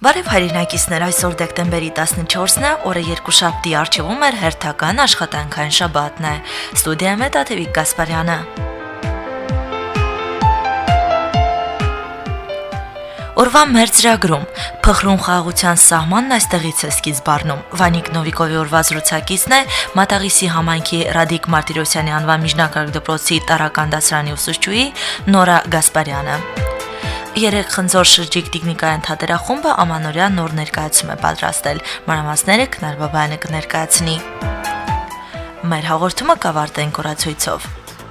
Բարև հայրենակիցներ, այսօր դեկտեմբերի 14-ն է, օրը երկուշաբթի արչիվում էր հերթական աշխատանքային շաբաթն է։ Ստուդիայում է Տաթևիկ Գասպարյանը։ Օրվա մեր ծրագրում փխրուն խաղաղության սահմանն այստեղից է սկիզբ առնում։ Վանիկ Նովիկովի օրվա զրուցակիցն է Մատաղիսի համայնքի Ռադիկ Մարտիրոսյանի անվան միջնակարգ դպրոցի տարրական դասարանի ուսուցչուհի Նորա Գասպարյանը։ Երեք խնձոր շրջիկ տեխնիկային թատերախումբը ամանորյա նոր ներկայացում է պատրաստել։ Մանրամասները Քնար Բաբայանը կներկայացնի։ Մեր հաղորդումը կավարտենք օրացույցով։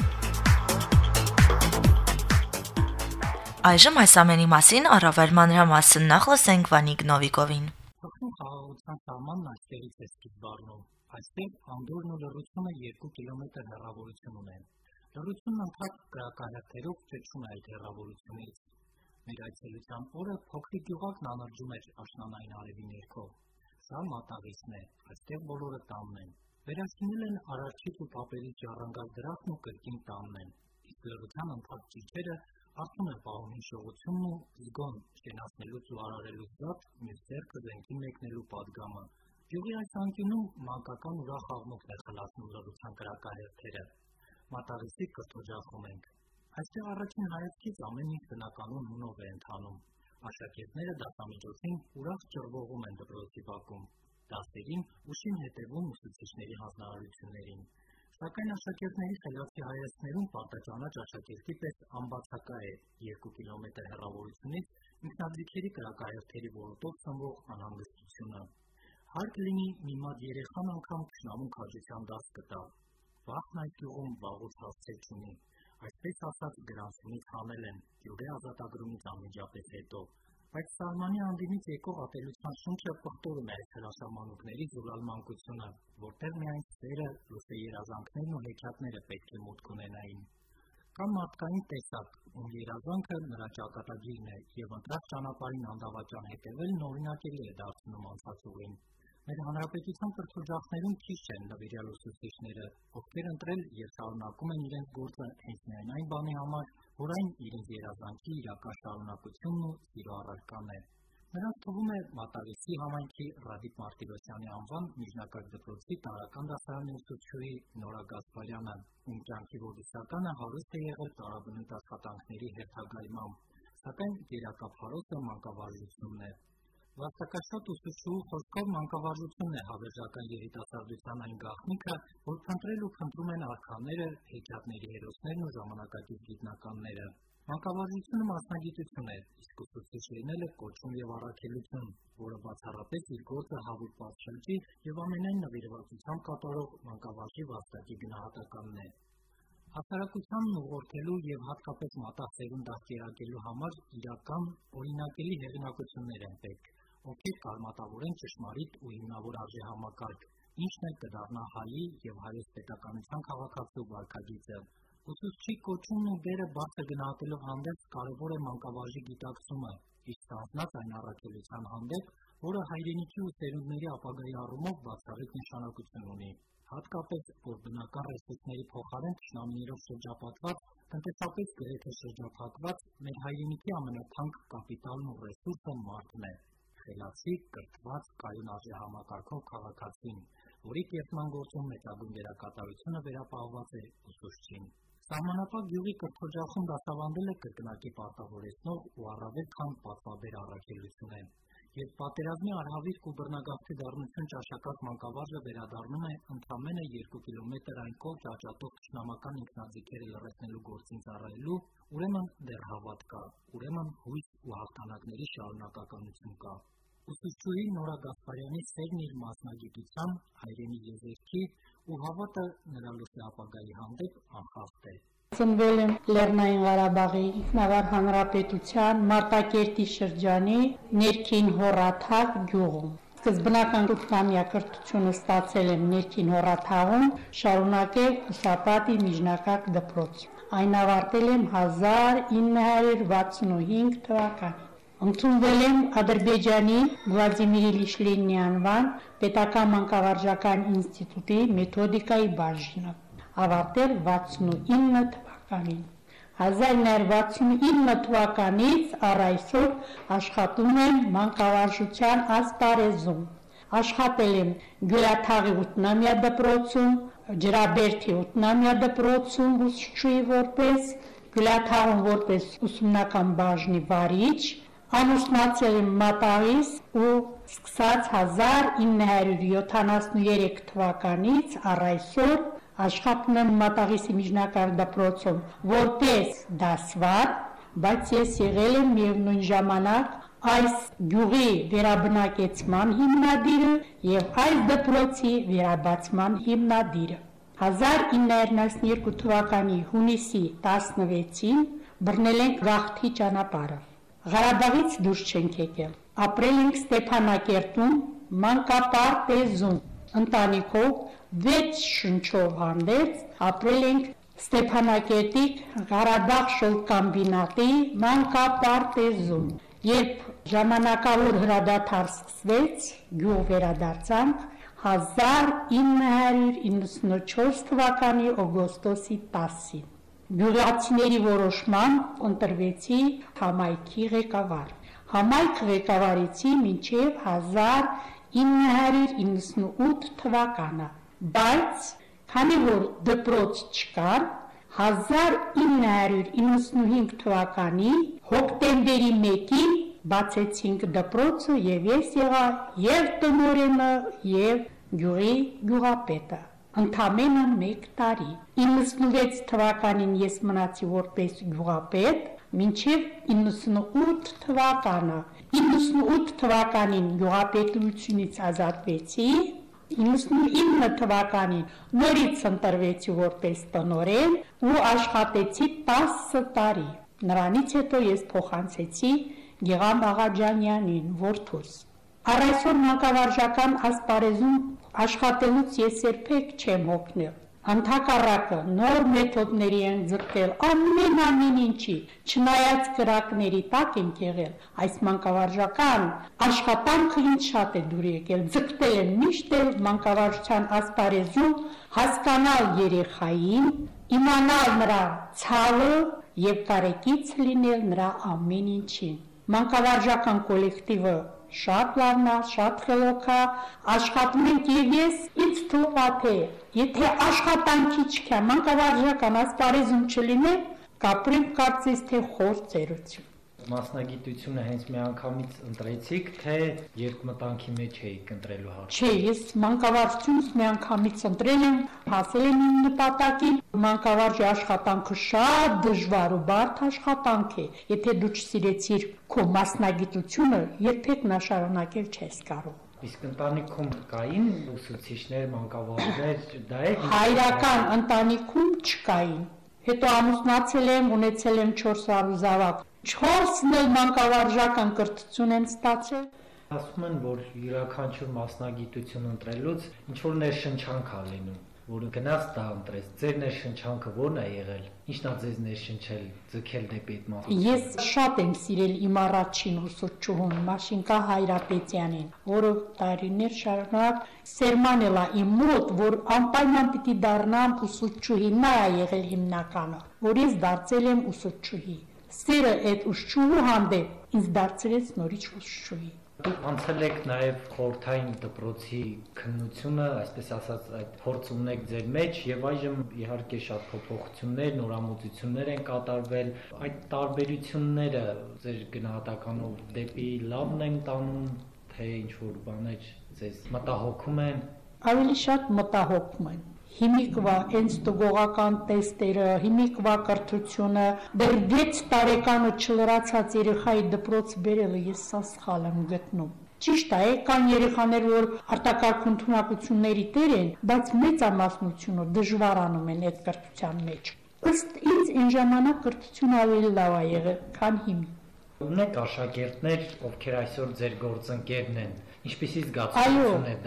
Այժմ այս ամենի մասին առավել մանրամասն նախ լսենք Վանիկ Նովիկովին։ Փխրուն խաղաղության սահմանն այստեղից է սկիզբ առնում։ Այստեղ անդորն ու լռությունը 2 կիլոմետր հեռավորություն ունեն։ Լռությունն ընդհանուր գրակահերթերով ճճում է այդ հեռավորությունից։ Մեր այցելության օրը փոքրիկ գյուղակն անրջում էր աշնանային արևի ներքո։ Սա Մատաղիսն է, այստեղ բոլորը տանն են։ Վերաշինել են արարչից ու պապերից ժառանգած դրախտն ու կրկին տանն են։ Իսկ լռության ընթաց ճիչերը արթուն են պահում հիշողությունն ու զգոն շենացնելուց ու արարելուց զատ մյուս ձեռքը զենքի մեկնելու պատգամը։ Գյուղի այս անկյունում մանկական ուրախ աղմուկն է խլացնում լռության գրակահերթերը։ Մատաղիսի կրթօջախում ենք։ Այստեղ առաջին հայացքից ամեն ինչ բնականon հունով է ընթանում։ Աշակերտները դասամիջոցին ուրախ ջրվողում են դպրոցի բակում, դասերին ուշին հետևում ուսուցիչների հանձնարարություններին։ Սակայն աշակերտների խելացի հայացքներում պարտաճանաչ աշակերտի պես անբացակա է 2 կիլոմետր հեռավորությունից ինքնաձիգերի կրակահերթերի որոտով սնվող անհանգստությունը։ Հարկ լինի մի մատ երեխան անգամ թշնամու քաջության դաս կտա։ Վախն այդ գյուղում վաղուց հասցե չունի։ Այսպես ասած գրանցումից հանել են գյուղի ազատագրումից անմիջապես հետո, բայց սահմանի անդինից եկող ատելության շունչը պղտորում է այս հրաշամանուկների զուլալ մանկությունը, որտեղ միայն սերը, լուսե երազանքներն ու հեքիաթները պետք է մուտք ունենային։ Կան մարդկային տեսակ, ում երազանքը նրա ճակատագիրն է, եւ ընտրած ճանապարհին անդավաճան հետևելն օրինակելի է դարձնում անցած ուղին։ Մեր հանրապետության կրթօջախներում քիչ են նվիրյալ ուսուցիչները, ովքեր ընտրել եւ շարունակում են իրենց գործը հենց միայն այն բանի համար, որ այն իրենց երազանքի իրական շարունակությունն ու սիրո առարկան է։ Նրանց թվում է Մատաղիսի համայնքի Ռադիկ Մարտիրոսյանի անվան միջնակարգ դպրոցի տարրական դասարանի ուսուցչուհի Նորա Գասպարյանը, ում կյանքի հոդիսականը հարուստ է եղել տարաբնույթ աշխատանքների հերթագայմամբ, սակայն գերակափարոսը մանկավարժությունն է։ Վաստակաշատ ուսուցչուհու խոսքով մանկավարժությունն է հավերժական երիտասարդության այն գաղտնիքը, որ փնտրել ու փնտրում են արքաները, հեքիաթների հերոսներն ու ժամանակակից գիտնականները։ Մանկավարժությունը մասնագիտություն է, իսկ ուսուցիչ լինելը կոչում եւ առաքելություն, որը բացառապես իր գործը հավուր շրջի եւ ամենայն նվիրվածությամբ կատարող մանկավարժի վաստակի գնահատականն է։ Հասարակությանն ուղղորդելու եւ հատկապես մատաղ դաստիարակելու համար իրական օրինակելի հեղինակություններ են պետք, ովքեր կարմատավորեն ճշմարիտ ու հիմնավոր արժեհամակարգ, ինչն է կդառնա հայի եւ հայոց պետականության քաղաքացու վարքագիծը։ Ուսուցչի կոչումն ու դերը բարձր գնահատելով հանդերձ կարևոր է մանկավարժի գիտակցումը, իսկ ստանձնած այն առաքելության հանդեպ, որը հայրենիքի ու սերունդների ապագայի առումով բացառիկ նշանակություն ունի։ Հատկապես, որ բնական ռեսուրսների փոխարեն թշնամիներով շրջապատված, տնտեսապես գրեթե շրջափակված, մեր հայրենիքի ամենաթանկ կապիտալն ու ռեսուրսը մարդն է։ Խելացի, կրթված, կայուն արժեհամակարգով քաղաքացին, որի կերտման գործում մեծագույն դերակատարությունը վերապահված է ուսուցչին։ Սահմանապատ գյուղի կրթօջախում դասավանդել է կրկնակի պարտավորեցնող ու առավել քան պատվաբեր առաքելություն է։ Երբ պատերազմի արհավիրք ու բռնագաղթի դառնություն ճաշակած մանկավարժը վերադառնում է ընդամենը 2 կիլոմետր այն կողմ ճաճատող թշնամական ինքնաձիգերը լռեցնելու գործին ծառայելու, ուրեմն դեռ հավատ կա, ուրեմն հույս ու հաղթանակների շարունակականություն կա։ Ուսուցչուհի Նորա Գասպարյանի սերն իր մասնագիտության, հայրենի եզերքի ու հավատը նրա լուսե ապագայի հանդեպ անխախտ է։ Ծնվել եմ Լեռնային Ղարաբաղի ինքնավար հանրապետության Մարտակերտի շրջանի Ներքին Հոռաթաղ գյուղում։ Սկզբնական 8-ամյա կրթությունը ստացել եմ Ներքին Հոռաթաղում, շարունակել Ուսապատի միջնակարգ դպրոցում։ Այն ավարտել եմ 1965 թվականին։ Ընդունվել եմ Ադրբեջանի Վլադիմիր Իլիչ Լենինի անվան պետական մանկավարժական ինստիտուտի մեթոդիկայի բաժինը, ավարտել 69 թվականին։ 1969 թվականից առ այսօր աշխատում եմ մանկավարժության ասպարեզում։ Աշխատել եմ Գյուլաթաղի 8-ամյա դպրոցում, Ջրաբերդի 8-ամյա դպրոցում ուսուցչուհի որպես, Գյուլաթաղում որպես ուսումնական բաժնի վարիչ, ամուսնացել եմ Մատաղից ու սկսած 1973 թվականից առ այսօր աշխատում եմ Մատաղիսի միջնակարգ դպրոցում որպես դասվար, բայց ես եղել եմ միևնույն ժամանակ այս գյուղի վերաբնակեցման հիմնադիրը եւ այս դպրոցի վերաբացման հիմնադիրը։ 1992 թվականի հունիսի 16-ին բռնել ենք գաղթի ճանապարհը։ Ղարաբաղից դուրս չենք եկել։ Ապրել ենք Ստեփանակերտում, մանկապարտեզում, ընտանիքով 6 շնչով հանդերձ ապրել ենք Ստեփանակերտի Ղարաբաղ շոլկամբինատի մանկապարտեզում։ Երբ ժամանակավոր հրադադար սկսվեց, գյուղ վերադարձանք 1994 թվականի օգոստոսի 10-ին։ Գյուղացիների որոշմամբ ընտրվեցի համայնքի ղեկավար։ Համայնք ղեկավարեցի մինչև 1998 թվականը, բայց քանի որ դպրոց չկար, 1995 թվականի հոկտեմբերի 1-ին բացեցինք դպրոցը եւ ես եղա եւ տնօրենը եւ գյուղի գյուղապետը։ Ընդամենը 1 տարի։ 96 թվականին ես մնացի որպես գյուղապետ, մինչև 98 թվականը։ 98 թվականին գյուղապետությունից ազատվեցի, 99 թվականին նորից ընտրվեցի որպես տնօրեն ու աշխատեցի 10 տարի։ Նրանից հետո ես փոխանցեցի Գեղամ Աղաջանյանին, որդուս։ Առ այսօր մանկավարժական ասպարեզում աշխատելուց ես երբեք չեմ հոգնել։ Ընդհակառակը նոր մեթոդների են ձգտել ամեն ինչի, չնայած կրակների տակ ենք եղել, այս մանկավարժական աշխատանքը ինձ շատ է դուր եկել, ձգտել եմ միշտ էլ մանկավարժության ասպարեզում հասկանալ երեխային, իմանալ նրա ցավը եւ կարեկից լինել նրա ամեն ինչին։ Մանկավարժական կոլեկտիվը շատ լավն է, շատ խելոք է, աշխատում ենք եւ ես ինձ թվում է թե եթե աշխատանքի չկա, մանկավարժական ասպարեզում չլիներ, կապրենք կարծես թե խոր ծերություն։ Մասնագիտությունը հենց միանգամից ընտրեցիք, թե երկմտանքի մեջ էիք ընտրելու հարցը։ Չէ, ես մանկավարժությունս միանգամից ընտրել եմ, հասել եմ իմ նպատակին։ Մանկավարժի աշխատանքը շատ դժվար ու բարդ աշխատանք է։ Եթե դու չսիրեցիր քո մասնագիտությունը, երբեք նա շարունակել չես կարող։ Իսկ ընտանիքում կային ուսուցիչներ, մանկավարժներ, դա է։ Հայրական ընտանիքում չկային։ Հետո ամուսնացել եմ, ունեցել եմ 4 զավակ։ 4-ն էլ մանկավարժական կրթություն են ստացել։ Ասում են, որ յուրաքանչյուր մասնագիտություն ընտրելուց ինչ-որ ներշնչանք է լինում, որ գնաց դա ընտրես։ Ձեր ներշնչանքը ո՞րն է եղել։ Ի՞նչն է ձեզ ներշնչել, ձգել դեպի այդ մասնագիտություն։ Ես շատ եմ սիրել իմ առաջին ուսուցչուհուն Մաշինկա Հայրապետյանին, որը տարիներ շարունակ սերմանել է իմ մոտ, որ անպայման պիտի դառնամ ուսուցչուհի, նա է եղել հիմնականը, որ ես դարձել եմ ուսուցչուհի։ Սերը այդ ուսուցչուհու հանդեպ ինձ դարձրեց նորից ուսուցչուհի։ Դուք անցել եք նաև խորհրդային դպրոցի քննությունը, այսպես ասած, այդ փորձ ունեք ձեր մեջ եւ այժմ իհարկե շատ փոփոխություններ, նորամուծություններ են կատարվել։ Այդ տարբերությունները ձեր գնահատականով դեպի լավն են տանում, թե ինչ-որ բաներ ձեզ մտահոգում են։ Ավելի շատ մտահոգում են։ Հիմիկվա ինստուգողական տեստերը, հիմիկվա կրթությունը, դեռ 6 տարեկանը չլրացած երեխայի դպրոց բերելը ես սա սխալ եմ գտնում։ Ճիշտ է, կան երեխաներ, որ արտակարգ ընդունակությունների տեր են, բայց մեծամասնությունը դժվարանում են այդ կրթության մեջ։ Ըստ ինձ այն ժամանակ կրթությունը ավելի լավ է եղել, քան հիմա։ Ունեք աշակերտներ, ովքեր այսօր ձեր գործընկերն են, ինչպիսի զգացողություն է դա։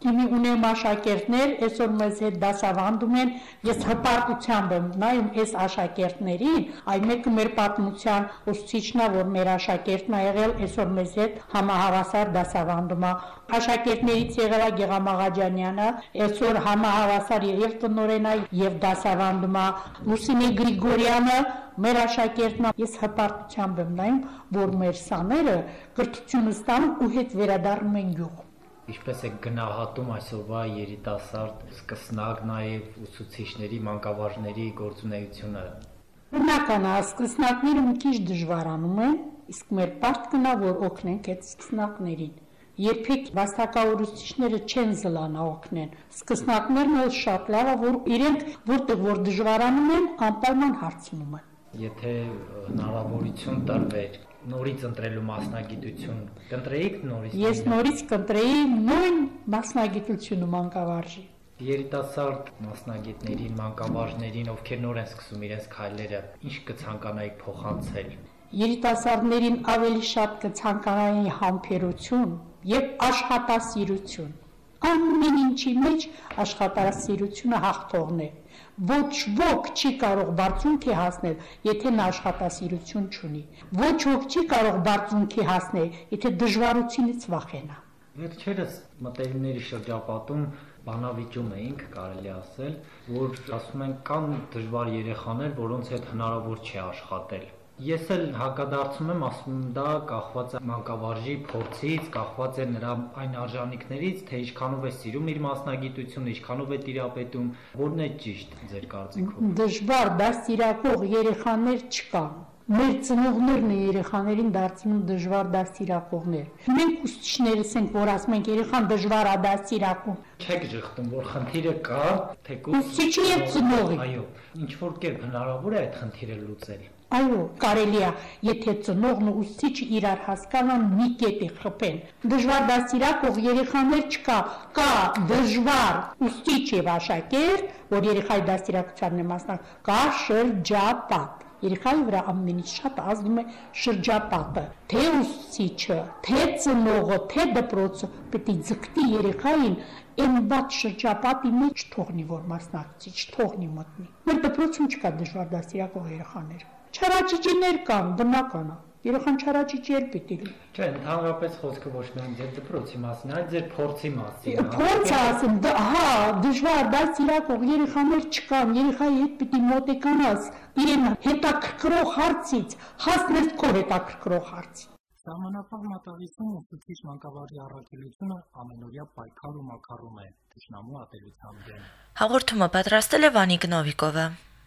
Հիմի ունեմ աշակերտներ, այսօր մեզ հետ դասավանդում են, ես հպարտությամբ եմ նայում այս աշակերտներին, այ մեկը մեր պատմության ուսուցիչն է, որ մեր աշակերտն է եղել, այսօր մեզ հետ համահավասար դասավանդում է։ Աշակերտներից եղել է Գեգամ Աղաջանյանը, այսօր համահավասար եւ տնօրեն է եւ դասավանդում է Լուսինե Գրիգորյանը, մեր աշակերտն է։ Ես հպարտությամբ եմ նայում, որ մեր սաները կրթությունը ստանում ու հետ վերադառնում են գյուղ։ Ինչպես է գնահատում այսօրվա երիտասարդ սկսնակ նաև ուսուցիչների, մանկավարժների գործունեությունը։ Բնական է, սկսնակները մի քիչ դժվարանում են, իսկ մեր պարտքն է, որ օգնենք այդ սկսնակներին։ Երբեք վաստակավոր ուսուցիչները չեն զլանա օգնեն։ Սկսնակներն էլ շատ լավ է, որ իրենք որտեղ որ դժվարանում են, անպայման հարցնում են։ Եթե հնարավորություն տրվեր նորից ընտրելու մասնագիտություն, կընտրեիք նորից։ Ես նորից կընտրեի նույն մասնագիտությունը մանկավարժի։ Երիտասարդ մասնագետներին, մանկավարժներին, ովքեր նոր են սկսում իրենց քայլերը, ինչ կցանկանայիք փոխանցել։ Երիտասարդներին ավելի շատ կցանկանայի համբերություն եւ աշխատասիրություն։ Ամեն ինչի մեջ աշխատասիրությունը հաղթողն է։ Ոչ ոք չի կարող բարձունքի հասնել, եթե նա աշխատասիրություն չունի։ Ոչ ոք չի կարող բարձունքի հասնել, եթե դժվարությունից վախենա։ Վերջերս մտերիմների շրջապատում բանավիճում էինք, կարելի ասել, որ ասում են կան դժվար երեխաներ, որոնց հետ հնարավոր չէ աշխատել։ Ես էլ հակադարձում եմ, ասում եմ դա կախված է մանկավարժի փորձից, կախված է նրա այն արժանինքներից, թե ինչքանով է սիրում իր մասնագիտությունը, ինչքանով է տիրապետում, որն է ճիշտ ձեր կարծիքով։ Դժվար դաստիարակող երեխաներ չկան։ Մեր ծնողներն են երեխաներին դարձնում դժվար դաստիարակողներ։ Մենք ուսուցիչներս ենք, որ ասում ենք երեխան դժվար է դաստիարակում։ Չեք ժխտում, որ խնդիրը կա, թեկուզ ուսուցիչի եւ ծնողի։ Այո, ինչ որ կերպ հնարավոր է այդ խնդիրը լուծել։ Այո, կարելի է, եթե ծնողն ու ուսուցիչը իրար հասկանան, մի կետի խփեն։ Դժվար դաստիարակող երեխաներ չկա, կա դժվար ուսուցիչ եւ աշակերտ, որ երեխայի դաստիարակությանն է մասնակցում, կա շրջապատ։ Երեխայի վրա ամեն ինչ շատ ազդում է շրջապատը, թե ուսուցիչը, թե ծնողը, թե դպրոցը պետք է ձգտի երեխային այն բաց շրջապատի մեջ չթողնի, որ մասնակցի, չթողնի մտնի։ Մեր դպրոցում չկա դժվար դաստիարակող երեխաներ։ Չարաճճիներ կան, բնական է։ Երեխան չարաճճի էլ պիտի լինի։ Չէ, ընդհանրապես խոսքը ոչ միայն ձեր դպրոցի մասին, այլ ձեր փորձի մասին։ Փորձը ասեմ, հա, դժվար դաստիարակող երեխաներ չկան, երեխայի հետ պիտի մոտիկանաս, իրեն հետաքրքրող հարցից, հասնես քո հետաքրքրող հարցի։ Սահմանափակ մատաղիցում ուսուցիչ մանկավարժի առաքելությունը ամենօրյա պայքար ու մաքարում է թշնամու ատելության դեմ։ Հաղորդումը պատրաստել է Վանիկ Նովիկովը։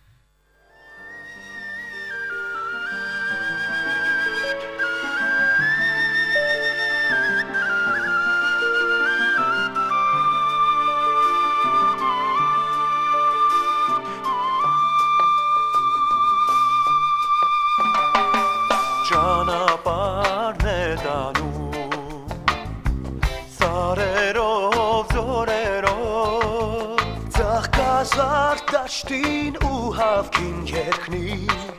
Դաշտին ու հավքին երկնի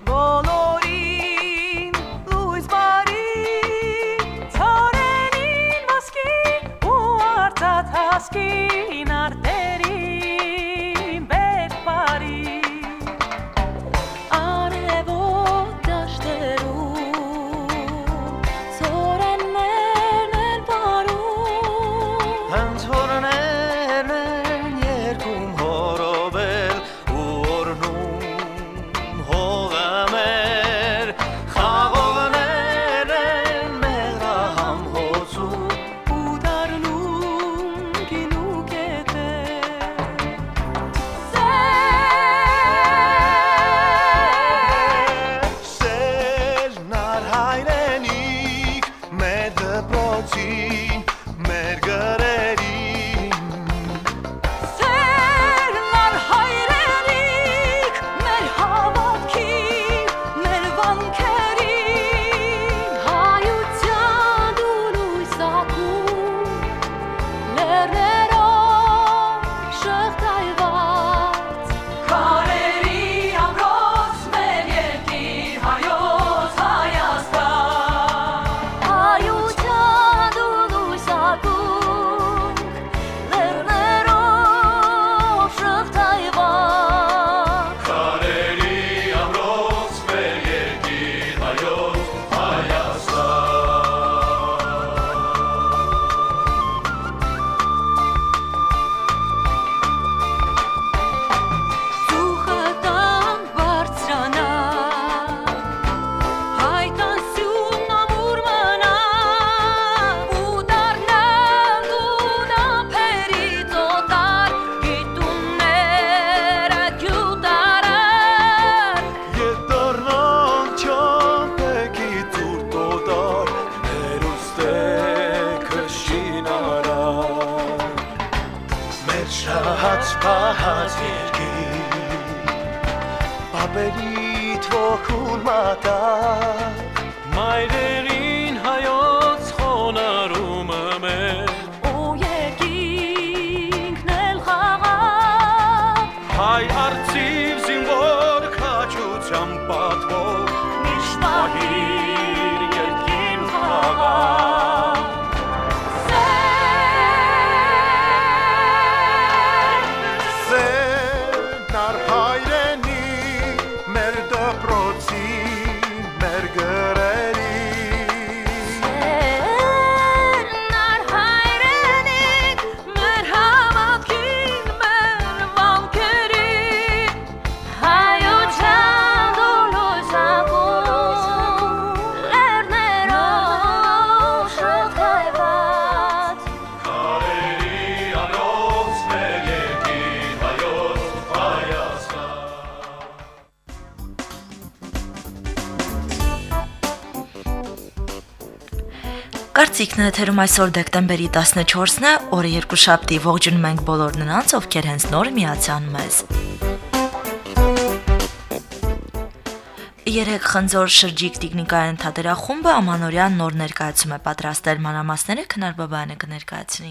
բոլորին լույս բարի ցորենին մասկին ու արծաթ հասկին արտերին բեկ բարի արևոտ դաշտերում ցորեններն են բարում հենց հորներն են երկում հորովել մահաց երկիր Բաբերի թողուն մատակ Մայրերին հայոց խոնարհումը մեր Ու երկինքն էլ խաղաղ Հայ արծիվ զինվոր քաջությամբ պատվող Միշտ պահիր երկին խաղաղ Սենար հայրենի մեր դպրոցի մեր գրերի Նար հայրենիք մեր համակին մեր վամքերի Հայության դոլոզակում լերներով շոթկայված Քարերի անոց մեր երկիր հայոց Հայաստան Կարծիքն եթերում այսօր դեկտեմբերի 14-ն է, օրը երկուշաբթի, ողջունում ենք բոլոր նրանց, ովքեր հենց նոր միացան մեզ։ 3 խնձոր շրջիկ տեխնիկային թատերախումբը ամանորյան նոր ներկայացում է պատրաստել մանրամասները Քնար Բաբայանը կներկայացնի։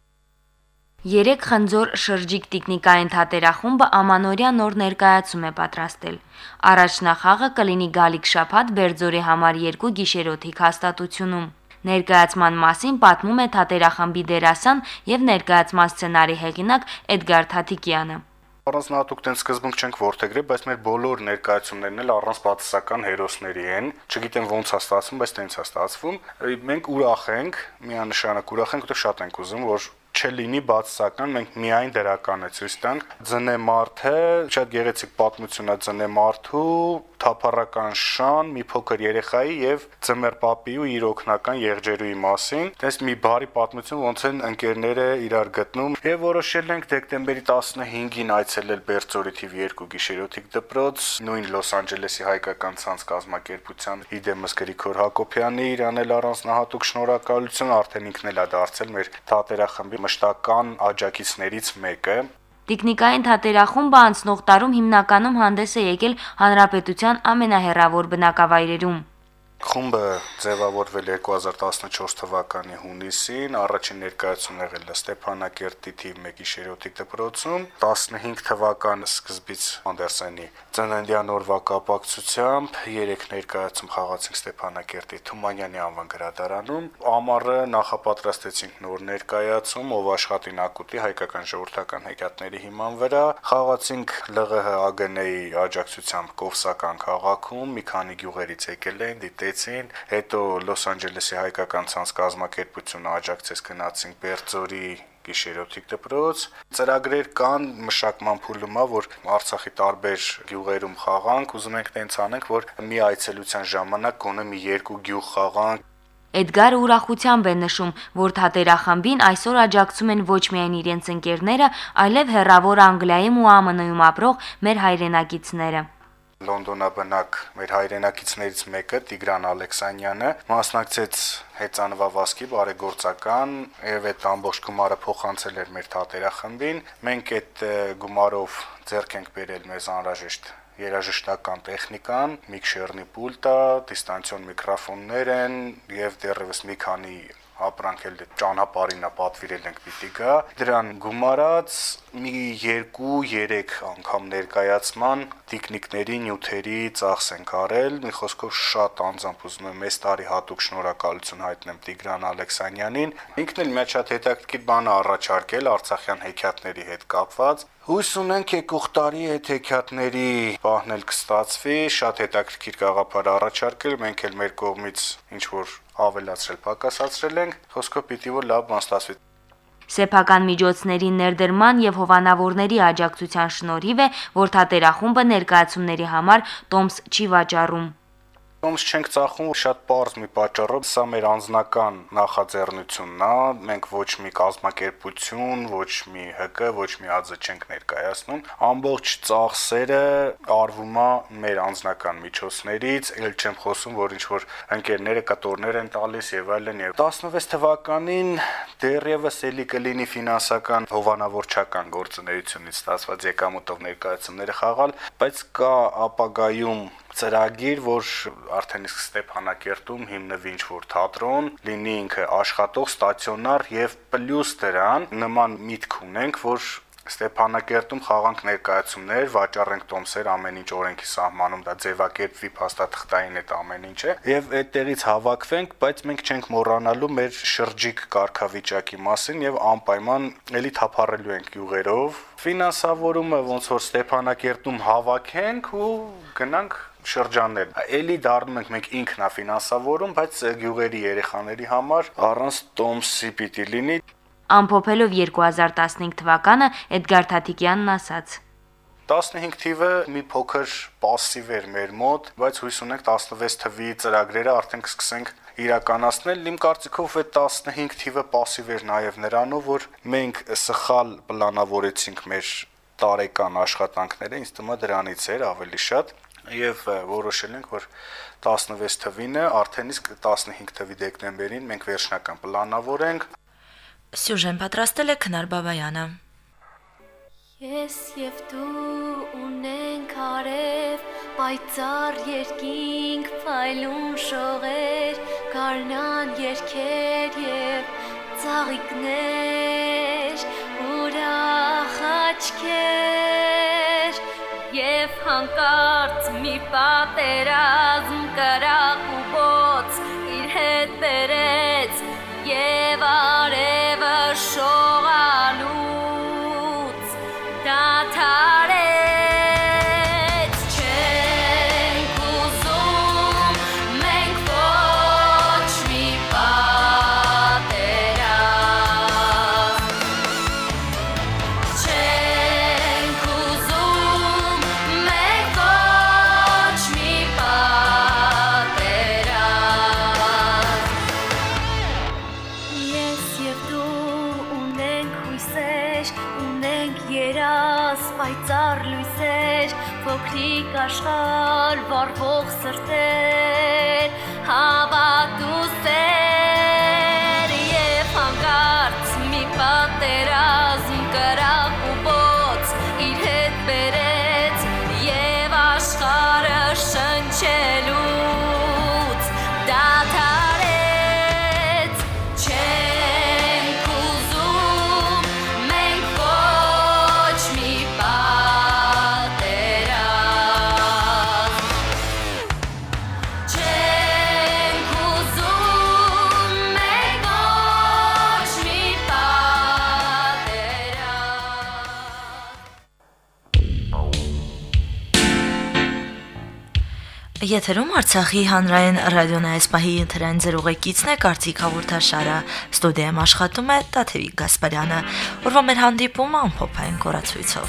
3 խնձոր շրջիկ տեխնիկային թատերախումբը ամանորյա նոր ներկայացում է պատրաստել։ Առաջնախաղը կլինի գալիք շաբաթ Բերձորի համար 2 գիշերօթիկ հաստատությունում։ Ներկայացման մասին պատմում է թատերախմբի դերասան եւ ներկայացման սցենարի հեղինակ Էդգար Թաթիկյանը։ Առանձնահատուկ տենց սկզբունք չենք ворթեգրել, բայց մեր բոլոր ներկայացումներն էլ առանց բացասական հերոսների են։ Չգիտեմ ոնց է ստացվում, բայց տենց է ստացվում։ Մենք ուրախ ենք, միանշանակ ուրախ ենք, որտեղ շատ ենք ուզում, որ չլինի բացասական, մենք միայն դրական է ցույց տանք։ Ձնե մարդը, շատ գեղեցիկ պատմություն է ձնե մարդու, թափառական շան, մի փոքր երեխայի եւ ծմեր պապի ու իր օգնական եղջերուի մասին։ Դες մի բարի պատմություն ոնց են ընկերները իրար գտնում եւ որոշել ենք դեկտեմբերի 15-ին այցելել Բերձորի թիվ 2 գիշերօթիկ դպրոց, նույն Լոս Անջելեսի հայկական ցանց կազմակերպության Իդեմս Գրիգոր Հակոբյանի իրան էլ առանձնահատուկ շնորհակալություն, արդեն ինքն էլ է դարձել մեր թատերախմբի մշտական աջակիցներից մեկը։ Տեխնիկային թատերախումբը անցնող տարում հիմնականում հանդես է եկել հանրապետության ամենահեռավոր բնակավայրերում։ Խումբը ձևավորվել 2014 թվականի հունիսին, առաջին ներկայացումն եղել է Ստեփանակերտի թիվ 1 գիշերօթիկ դպրոցում, 15 թվական սկզբից Անդերսենի ծննդյան օրվա կապակցությամբ 3 ներկայացում խաղացինք Ստեփանակերտի Թումանյանի անվան գրադարանում, ամառը նախապատրաստեցինք նոր ներկայացում, ով աշխատի Նակուտի հայկական ժողովրդական հեքիաթների հիման վրա, խաղացինք ԼՂՀ ԱԳՆ-ի աջակցությամբ Կովսական քաղաքում, մի քանի գյուղերից եկել են, հետո Լոս Անջելեսի հայկական ցանց կազմակերպությունը աջակցեց գնացինք Բերձորի գիշերօթիկ դպրոց։ Ծրագրեր կան մշակման փուլում, որ Արցախի տարբեր գյուղերում խաղանք, ուզում ենք տենց անենք, որ մի այցելության ժամանակ գոնե մի 2 գյուղ խաղանք։ Էդգարը ուրախությամբ է նշում, որ թատերախմբին այսօր աջակցում են ոչ միայն իրենց ընկերները, այլև հեռավոր Անգլիայում ու ԱՄՆ-ում ապրող մեր հայրենակիցները։ Լոնդոնաբնակ մեր հայրենակիցներից մեկը Տիգրան Ալեքսանյանը մասնակցեց հեծանվավազքի բարեգործական եւ այդ ամբողջ գումարը փոխանցել էր մեր թատերախմբին։ Մենք այդ գումարով ձեռք ենք բերել մեզ անհրաժեշտ երաժշտական տեխնիկան, միքշերնի պուլտը, դիստանցիոն միկրոֆոններ են եւ դեռևս մի քանի ապրանք էլ ճանապարհին պատվիրել ենք պիտի գա։ Դրան գումարած մի 2-3 անգամ ներկայացման տեխնիկների, նյութերի ծախս ենք արել։ Մի խոսքով շատ անձամբ ուզում եմ այս տարի հատուկ շնորհակալություն հայտնեմ Տիգրան Ալեքսանյանին։ Ինքն էլ մի շատ հետաքրքիր բան է առաջարկել արցախյան հեքիաթների հետ կապված։ Հույս ունենք եկող տարի այդ հեքիաթների պահն էլ կստացվի, շատ հետաքրքիր գաղափար առաջարկել, մենք էլ մեր կողմից ինչ որ ավելացրել, պակասացրել ենք, խոսքով պիտի որ լավ բան ստացվի։ Սեփական միջոցների ներդրման եւ հովանավորների աջակցության շնորհիվ է, որ թատերախումբը ներկայացումների համար տոմս չի վաճառում։ Տոմս չենք ծախում շատ պարզ մի պատճառով, սա մեր անձնական նախաձեռնությունն է, մենք ոչ մի կազմակերպություն, ոչ մի ՀԿ, ոչ մի ԱԶ չենք ներկայացնում, ամբողջ ծախսերը արվում է մեր անձնական միջոցներից, ել չեմ խոսում, որ ինչ-որ ընկերները կտորներ են տալիս եւ այլն եւ 16 թվականին դեռևս էլի կլինի ֆինանսական հովանավորչական գործունեությունից ստացված եկամուտով ներկայացումները խաղալ, բայց կա ապագայում ծրագիր, որ արդեն իսկ Ստեփանակերտում հիմնվի ինչ-որ թատրոն, լինի ինքը աշխատող, ստացիոնար եւ պլյուս դրան նման միտք ունենք, որ Ստեփանակերտում խաղանք ներկայացումներ, վաճառենք տոմսեր, ամեն ինչ օրենքի սահմանում դա ձևակերպվի փաստաթղթային այդ ամեն ինչը եւ այդտեղից հավաքվենք, բայց մենք չենք մոռանալու մեր շրջիկ կարգավիճակի մասին եւ անպայման էլի թափառելու ենք յուղերով։ Ֆինանսավորումը ոնց որ Ստեփանակերտում հավաքենք ու գնանք շրջաններ։ Էլի դառնում ենք մենք ինքնա ֆինանսավորում, բայց գյուղերի երեխաների համար առանց տոմսի պիտի լինի։ Ամփոփելով 2015 թվականը Էդգար Թաթիկյանն ասաց. 15 թիվը մի փոքր пассив էր մեր մոտ, բայց հույս ունենք 16 թվի ծրագրերը արդեն կսկսենք իրականացնել։ Իմ կարծիքով այդ 15 թիվը пассив էր նաև նրանով, որ մենք սխալ պլանավորեցինք մեր տարեկան աշխատանքները, ինձ թվում է դրանից էր ավելի շատ, եւ որոշել ենք, որ 16 թվինը արդեն իսկ 15 թվի դեկտեմբերին մենք վերջնական պլանավորենք։ Սյուժեն պատրաստել է Քնար Բաբայանը։ Ես եւ դու ունենք արև, պայծառ երկինք, փայլուն շողեր, գարնան երգեր եւ ծաղիկներ, ուրախ աչքեր եւ հանկարծ մի պատերազմ կրակ ու ոտց իր հետ բերեց եւ արևը շողալուց դադարեց չենք ուզում մենք ոչ մի պատերազմ չենք ուզում մենք ոչ մի պատերազմ Ես եւ դու ունենք հույսեր, ունենք երաս, պայծառ լույսեր, փոքրիկ աշխարհ, վառվող սրտեր, հավատ ու սեր եւ հանկարծ մի պատերազմ կրակ ու ոտց իր հետ բերեց եւ աշխարհը շնչելուց դադարեց չենք ուզում մենք ոչ մի պատերազմ չենք ուզում մենք ոչ մի պատերազմ Եթերում Արցախի հանրային ռադիոն այս պահի ընտրեն ձեր ուղեկիցն է կարծիք հաղորդաշարը, ստուդիայում աշխատում է Տաթևիկ Գասպարյանը, որով մեր հանդիպումը ամփոփային կորացույցով։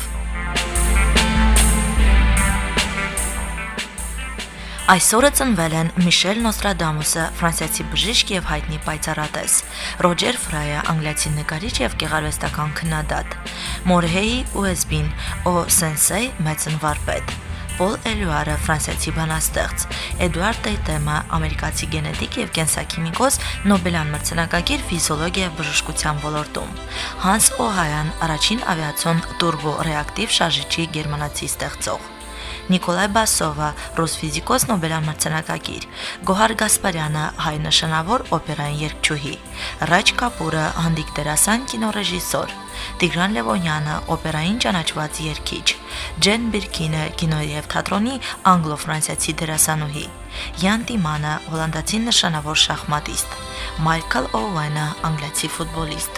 Այսօրը ծնվել են Միշել Նոստրադամուսը, ֆրանսիացի բժիշկ եւ հայտնի պայծառատես, Ռոջեր Ֆրայը, անգլիացի նկարիչ եւ գեղարվեստական քննադատ, Մորհեյ Ուեսբին, Օ Սենսեյ, մեծն վարպետ, Պոլ Էլյուարը, ֆրանսիացի բանաստեղծ, Էդուարդ Տեյտեմը, ամերիկացի գենետիկ եւ կենսաքիմիկոս, Նոբելյան մրցանակակիր ֆիզիոլոգիա եւ բժշկության ոլորտում, Հանս Օհայան, առաջին ավիացիոն տուրբոռեակտիվ շարժիչի գերմանացի ստեղծող, Նիկոլայ Բասովը, ռուս ֆիզիկոս, Նոբելյան մրցանակակիր, Գոհար Գասպարյանը, հայ նշանավոր օպերային երգչուհի, Ռաջ Կապուրը, հնդիկ դերասան, կինոռեժիսոր, Տիգրան Լևոնյանը, օպերային ճանաչված երգիչ, Ջեն Բիրքինը, կինո եւ թատրոնի անգլո-ֆրանսիացի դերասանուհի, Յան Տիմանը, հոլանդացի նշանավոր շախմատիստ, Մայքլ Օուենը, անգլիացի ֆուտբոլիստ։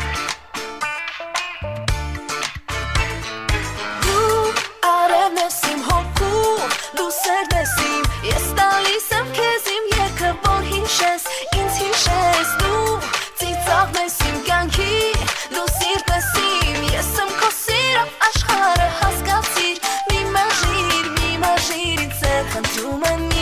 Դու արևն ես սերն ես իմ, ես տալիս եմ քեզ իմ երգը, որ հիշես, ինձ հիշես, դու ծիծաղն ես իմ կյանքի, դու սիրտ ես իմ, ես եմ քո սիրով աշխարհը հասկացիր, մի մաժիր ինձ հետ խնդրում եմ